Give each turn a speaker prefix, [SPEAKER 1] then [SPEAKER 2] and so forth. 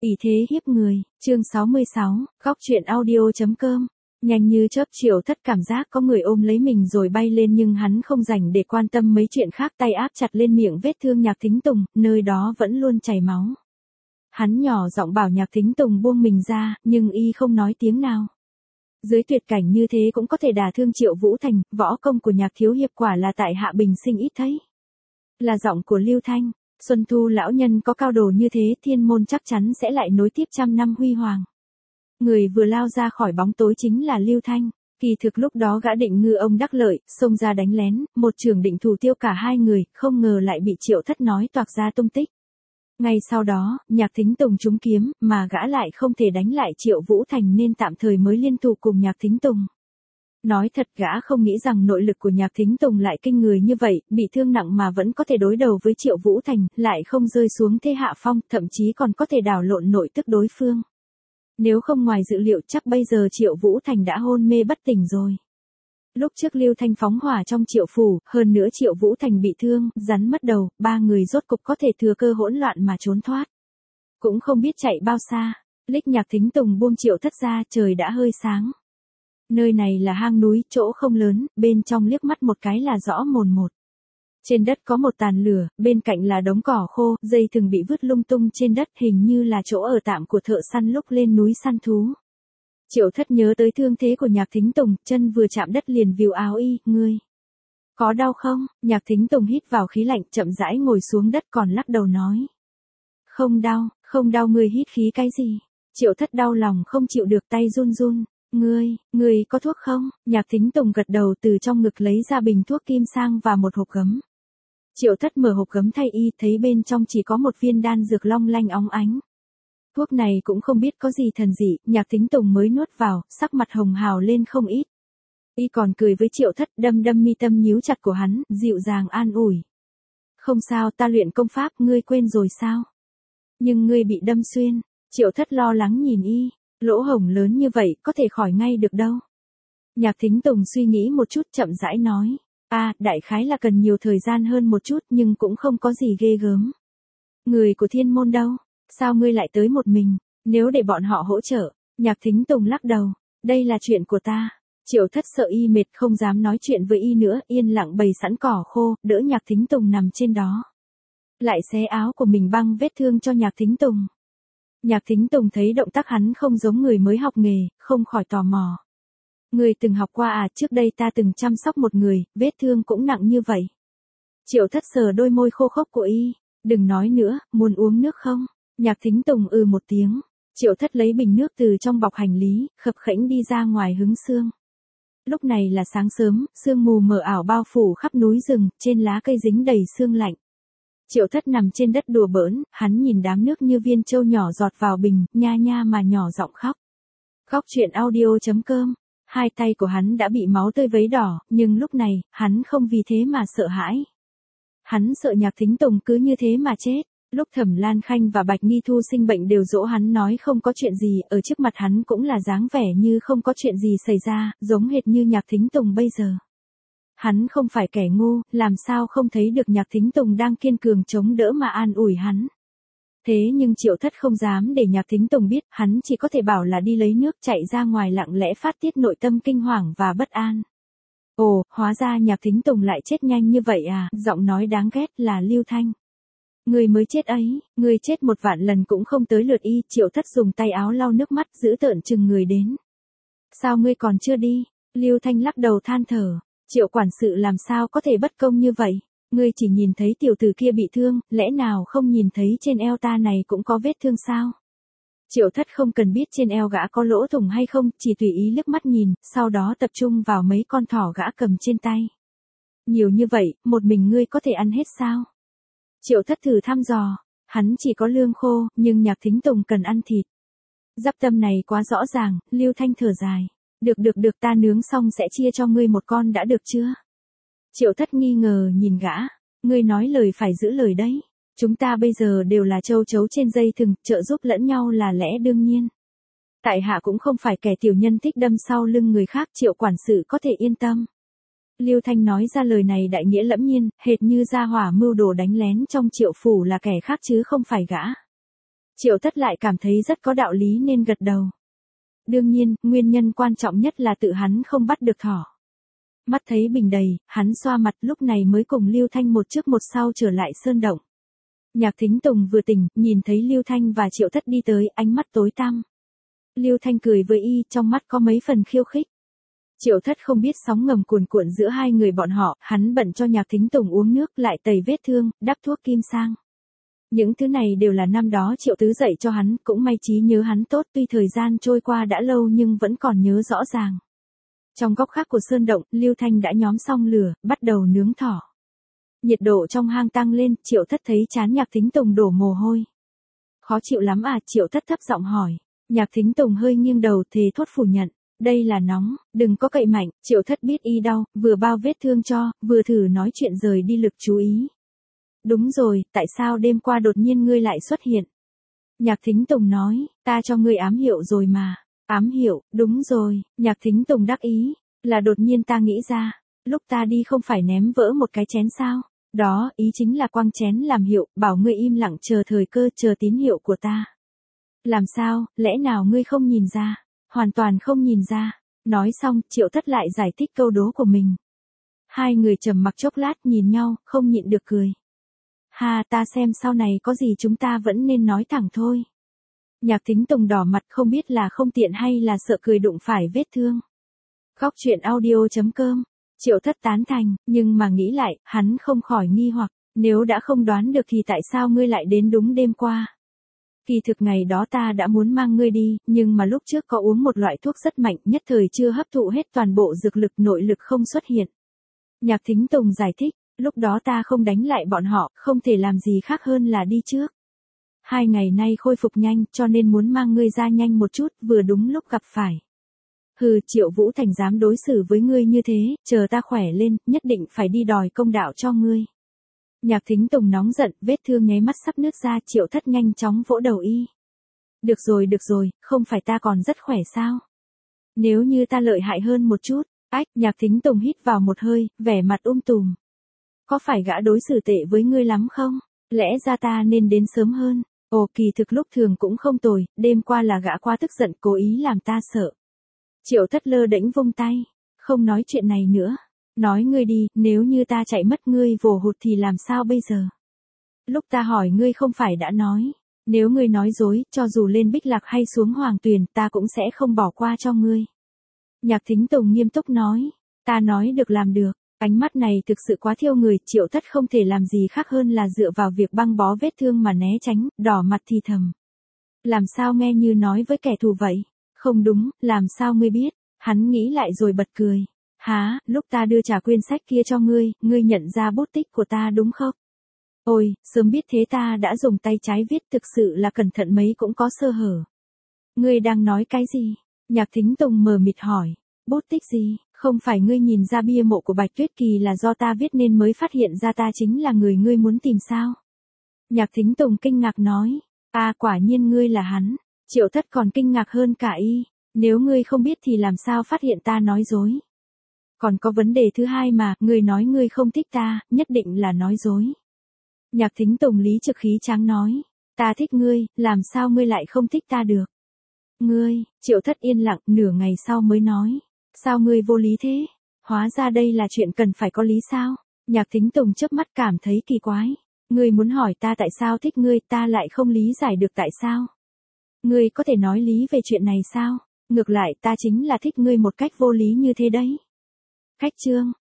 [SPEAKER 1] Ỷ thế hiếp người, chương 66, góc truyện audio.com. Nhanh như chớp Triệu Thất cảm giác có người ôm lấy mình rồi bay lên nhưng hắn không rảnh để quan tâm mấy chuyện khác, tay áp chặt lên miệng vết thương Nhạc Thính Tùng, nơi đó vẫn luôn chảy máu. Hắn nhỏ giọng bảo Nhạc Thính Tùng buông mình ra, nhưng y không nói tiếng nào. Dưới tuyệt cảnh như thế cũng có thể đả thương Triệu Vũ Thành, võ công của Nhạc thiếu hiệp quả là tại hạ bình sinh ít thấy. Là giọng của Lưu Thanh. Xuân Thu lão nhân có cao đồ như thế, Thiên môn chắc chắn sẽ lại nối tiếp trăm năm huy hoàng. Người vừa lao ra khỏi bóng tối chính là Lưu Thanh. Kỳ thực lúc đó gã định ngư ông đắc lợi, xông ra đánh lén, một trường định thủ tiêu cả hai người, không ngờ lại bị Triệu Thất nói toạc ra tung tích. Ngay sau đó, Nhạc Thính Tùng trúng kiếm, mà gã lại không thể đánh lại Triệu Vũ Thành nên tạm thời mới liên thủ cùng Nhạc Thính Tùng. Nói thật gã không nghĩ rằng nội lực của Nhạc Thính Tùng lại kinh người như vậy, bị thương nặng mà vẫn có thể đối đầu với Triệu Vũ Thành, lại không rơi xuống thế hạ phong, thậm chí còn có thể đảo lộn nội tức đối phương. Nếu không ngoài dự liệu chắc bây giờ Triệu Vũ Thành đã hôn mê bất tỉnh rồi. Lúc trước Lưu Thanh phóng hỏa trong Triệu phủ, hơn nữa Triệu Vũ Thành bị thương, rắn mất đầu, ba người rốt cục có thể thừa cơ hỗn loạn mà trốn thoát. Cũng không biết chạy bao xa, lích Nhạc Thính Tùng buông Triệu Thất ra, trời đã hơi sáng. Nơi này là hang núi, chỗ không lớn, bên trong liếc mắt một cái là rõ mồn một. Trên đất có một tàn lửa, bên cạnh là đống cỏ khô, dây thừng bị vứt lung tung trên đất, hình như là chỗ ở tạm của thợ săn lúc lên núi săn thú. Triệu Thất nhớ tới thương thế của Nhạc Thính Tùng, chân vừa chạm đất liền vìu áo y, ngươi. Có đau không? Nhạc Thính Tùng hít vào khí lạnh, chậm rãi ngồi xuống đất còn lắc đầu nói. Không đau ngươi hít khí cái gì? Triệu Thất đau lòng không chịu được, tay run run. Ngươi có thuốc không? Nhạc Thính Tùng gật đầu, từ trong ngực lấy ra bình thuốc kim sang và một hộp gấm. Triệu Thất mở hộp gấm thay y, thấy bên trong chỉ có một viên đan dược long lanh óng ánh. Thuốc này cũng không biết có gì thần dị, Nhạc Thính Tùng mới nuốt vào, sắc mặt hồng hào lên không ít. Y còn cười với Triệu Thất, đâm mi tâm nhíu chặt của hắn, dịu dàng an ủi. Không sao, ta luyện công pháp, ngươi quên rồi sao? Nhưng ngươi bị đâm xuyên. Triệu Thất lo lắng nhìn y. Lỗ hổng lớn như vậy, có thể khỏi ngay được đâu. Nhạc Thính Tùng suy nghĩ một chút, chậm rãi nói. Đại khái là cần nhiều thời gian hơn một chút, nhưng cũng không có gì ghê gớm. Người của Thiên môn đâu? Sao ngươi lại tới một mình? Nếu để bọn họ hỗ trợ. Nhạc Thính Tùng lắc đầu. Đây là chuyện của ta. Triệu Thất sợ y mệt không dám nói chuyện với y nữa, yên lặng bày sẵn cỏ khô, đỡ Nhạc Thính Tùng nằm trên đó. Lại xé áo của mình băng vết thương cho Nhạc Thính Tùng. Nhạc Thính Tùng thấy động tác hắn không giống người mới học nghề, không khỏi tò mò. Người từng học qua à? Trước đây ta từng chăm sóc một người, vết thương cũng nặng như vậy. Triệu Thất sờ đôi môi khô khốc của y. Đừng nói nữa, muốn uống nước không? Nhạc Thính Tùng một tiếng. Triệu Thất lấy bình nước từ trong bọc hành lý, khập khẽnh đi ra ngoài hứng sương. Lúc này là sáng sớm, sương mù mờ ảo bao phủ khắp núi rừng, trên lá cây dính đầy sương lạnh. Triệu Thất nằm trên đất đùa bỡn, hắn nhìn đám nước như viên trâu nhỏ giọt vào bình, nha nha mà nhỏ giọng khóc. Góc truyện audio.com. Hai tay của hắn đã bị máu tươi vấy đỏ, nhưng lúc này, hắn không vì thế mà sợ hãi. Hắn sợ Nhạc Thính Tùng cứ như thế mà chết. Lúc Thẩm Lan Khanh và Bạch Nghi Thu sinh bệnh đều dỗ hắn nói không có chuyện gì, ở trước mặt hắn cũng là dáng vẻ như không có chuyện gì xảy ra, giống hệt như Nhạc Thính Tùng bây giờ. Hắn không phải kẻ ngu, làm sao không thấy được Nhạc Thính Tùng đang kiên cường chống đỡ mà an ủi hắn. Thế nhưng Triệu Thất không dám để Nhạc Thính Tùng biết, hắn chỉ có thể bảo là đi lấy nước, chạy ra ngoài lặng lẽ phát tiết nội tâm kinh hoàng và bất an. Ồ, hóa ra Nhạc Thính Tùng lại chết nhanh như vậy à? Giọng nói đáng ghét là Lưu Thanh. Người mới chết ấy, người chết 1.000.000 lần cũng không tới lượt y. Triệu Thất dùng tay áo lau nước mắt, giữ tợn chừng người đến. Sao ngươi còn chưa đi? Lưu Thanh lắc đầu than thở. Triệu quản sự làm sao có thể bất công như vậy? Ngươi chỉ nhìn thấy tiểu tử kia bị thương, lẽ nào không nhìn thấy trên eo ta này cũng có vết thương sao? Triệu Thất không cần biết trên eo gã có lỗ thủng hay không, chỉ tùy ý liếc mắt nhìn, sau đó tập trung vào mấy con thỏ gã cầm trên tay. Nhiều như vậy, một mình ngươi có thể ăn hết sao? Triệu Thất thử thăm dò, hắn chỉ có lương khô, nhưng Nhạc Thính Tùng cần ăn thịt. Dắp tâm này quá rõ ràng, Lưu Thanh thở dài. Được ta nướng xong sẽ chia cho ngươi một con đã được chưa? Triệu Thất nghi ngờ nhìn gã, ngươi nói lời phải giữ lời đấy. Chúng ta bây giờ đều là châu chấu trên dây thừng, trợ giúp lẫn nhau là lẽ đương nhiên. Tại hạ cũng không phải kẻ tiểu nhân thích đâm sau lưng người khác, Triệu quản sự có thể yên tâm. Lưu Thanh nói ra lời này đại nghĩa lẫm nhiên, hệt như gia hỏa mưu đồ đánh lén trong Triệu phủ là kẻ khác chứ không phải gã. Triệu Thất lại cảm thấy rất có đạo lý nên gật đầu. Đương nhiên, nguyên nhân quan trọng nhất là tự hắn không bắt được thỏ. Mắt thấy bình đầy, hắn xoa mặt lúc này mới cùng Lưu Thanh một trước một sau trở lại sơn động. Nhạc Thính Tùng vừa tỉnh, nhìn thấy Lưu Thanh và Triệu Thất đi tới, ánh mắt tối tăm. Lưu Thanh cười với y, trong mắt có mấy phần khiêu khích. Triệu Thất không biết sóng ngầm cuồn cuộn giữa hai người bọn họ, hắn bận cho Nhạc Thính Tùng uống nước lại tẩy vết thương, đắp thuốc kim sang. Những thứ này đều là năm đó Triệu Tứ dạy cho hắn, cũng may trí nhớ hắn tốt tuy thời gian trôi qua đã lâu nhưng vẫn còn nhớ rõ ràng. Trong góc khác của sơn động, Lưu Thanh đã nhóm xong lửa, bắt đầu nướng thỏ. Nhiệt độ trong hang tăng lên, Triệu Thất thấy trán Nhạc Thính Tùng đổ mồ hôi. Khó chịu lắm à? Triệu Thất thấp giọng hỏi. Nhạc Thính Tùng hơi nghiêng đầu thề thốt phủ nhận. Đây là nóng, đừng có cậy mạnh. Triệu Thất biết y đau, vừa bao vết thương cho, vừa thử nói chuyện rời đi lực chú ý. Đúng rồi, tại sao đêm qua đột nhiên ngươi lại xuất hiện? Nhạc Thính Tùng nói, ta cho ngươi ám hiệu rồi mà. Ám hiệu, đúng rồi, Nhạc Thính Tùng đắc ý, là đột nhiên ta nghĩ ra, lúc ta đi không phải ném vỡ một cái chén sao? Đó, ý chính là quăng chén làm hiệu, bảo ngươi im lặng chờ thời cơ, chờ tín hiệu của ta. Làm sao, lẽ nào ngươi không nhìn ra? Hoàn toàn không nhìn ra. Nói xong, Triệu Thất lại giải thích câu đố của mình. Hai người trầm mặc chốc lát nhìn nhau, không nhịn được cười. Ha, ta xem sau này có gì chúng ta vẫn nên nói thẳng thôi. Nhạc Thính Tùng đỏ mặt không biết là không tiện hay là sợ cười đụng phải vết thương. Góc truyện audio.com. Triệu Thất tán thành, nhưng mà nghĩ lại, hắn không khỏi nghi hoặc, nếu đã không đoán được thì tại sao ngươi lại đến đúng đêm qua? Kỳ thực ngày đó ta đã muốn mang ngươi đi, nhưng mà lúc trước có uống một loại thuốc rất mạnh, nhất thời chưa hấp thụ hết toàn bộ dược lực, nội lực không xuất hiện. Nhạc Thính Tùng giải thích, lúc đó ta không đánh lại bọn họ, không thể làm gì khác hơn là đi trước. 2 ngày nay khôi phục nhanh, cho nên muốn mang ngươi ra nhanh một chút, vừa đúng lúc gặp phải. Hừ, Triệu Vũ Thành dám đối xử với ngươi như thế, chờ ta khỏe lên, nhất định phải đi đòi công đạo cho ngươi. Nhạc Thính Tùng nóng giận, vết thương nháy mắt sắp nứt ra, Triệu Thất nhanh chóng vỗ đầu y. Được rồi, không phải ta còn rất khỏe sao? Nếu như ta lợi hại hơn một chút, Nhạc Thính Tùng hít vào một hơi, vẻ mặt tùm. Có phải gã đối xử tệ với ngươi lắm không? Lẽ ra ta nên đến sớm hơn. Ồ, kỳ thực lúc thường cũng không tồi, đêm qua là gã quá tức giận cố ý làm ta sợ. Triệu Thất lơ đễnh vung tay, không nói chuyện này nữa. Nói ngươi đi, nếu như ta chạy mất ngươi vồ hụt thì làm sao bây giờ? Lúc ta hỏi ngươi không phải đã nói, nếu ngươi nói dối, cho dù lên Bích Lạc hay xuống Hoàng Tuyền, ta cũng sẽ không bỏ qua cho ngươi. Nhạc Thính Tùng nghiêm túc nói, ta nói được làm được. Ánh mắt này thực sự quá thiêu người, Triệu Thất không thể làm gì khác hơn là dựa vào việc băng bó vết thương mà né tránh, đỏ mặt thì thầm. Làm sao nghe như nói với kẻ thù vậy? Không đúng, làm sao ngươi biết? Hắn nghĩ lại rồi bật cười. Hả, lúc ta đưa trả quyển sách kia cho ngươi, ngươi nhận ra bút tích của ta đúng không? Ôi, sớm biết thế ta đã dùng tay trái viết, thực sự là cẩn thận mấy cũng có sơ hở. Ngươi đang nói cái gì? Nhạc Thính Tùng mờ mịt hỏi. Bút tích gì? Không phải ngươi nhìn ra bia mộ của Bạch Tuyết Kỳ là do ta viết nên mới phát hiện ra ta chính là người ngươi muốn tìm sao? Nhạc Thính Tùng kinh ngạc nói. À, quả nhiên ngươi là hắn. Triệu Thất còn kinh ngạc hơn cả y. Nếu ngươi không biết thì làm sao phát hiện ta nói dối? Còn có vấn đề thứ hai mà, ngươi nói ngươi không thích ta, nhất định là nói dối. Nhạc Thính Tùng lý trực khí tráng nói. Ta thích ngươi, làm sao ngươi lại không thích ta được? Ngươi, Triệu Thất yên lặng, nửa ngày sau mới nói. Sao ngươi vô lý thế? Hóa ra đây là chuyện cần phải có lý sao? Nhạc Thính Tùng chớp mắt cảm thấy kỳ quái. Ngươi muốn hỏi ta tại sao thích ngươi, ta lại không lý giải được tại sao? Ngươi có thể nói lý về chuyện này sao? Ngược lại ta chính là thích ngươi một cách vô lý như thế đấy. Khách chương.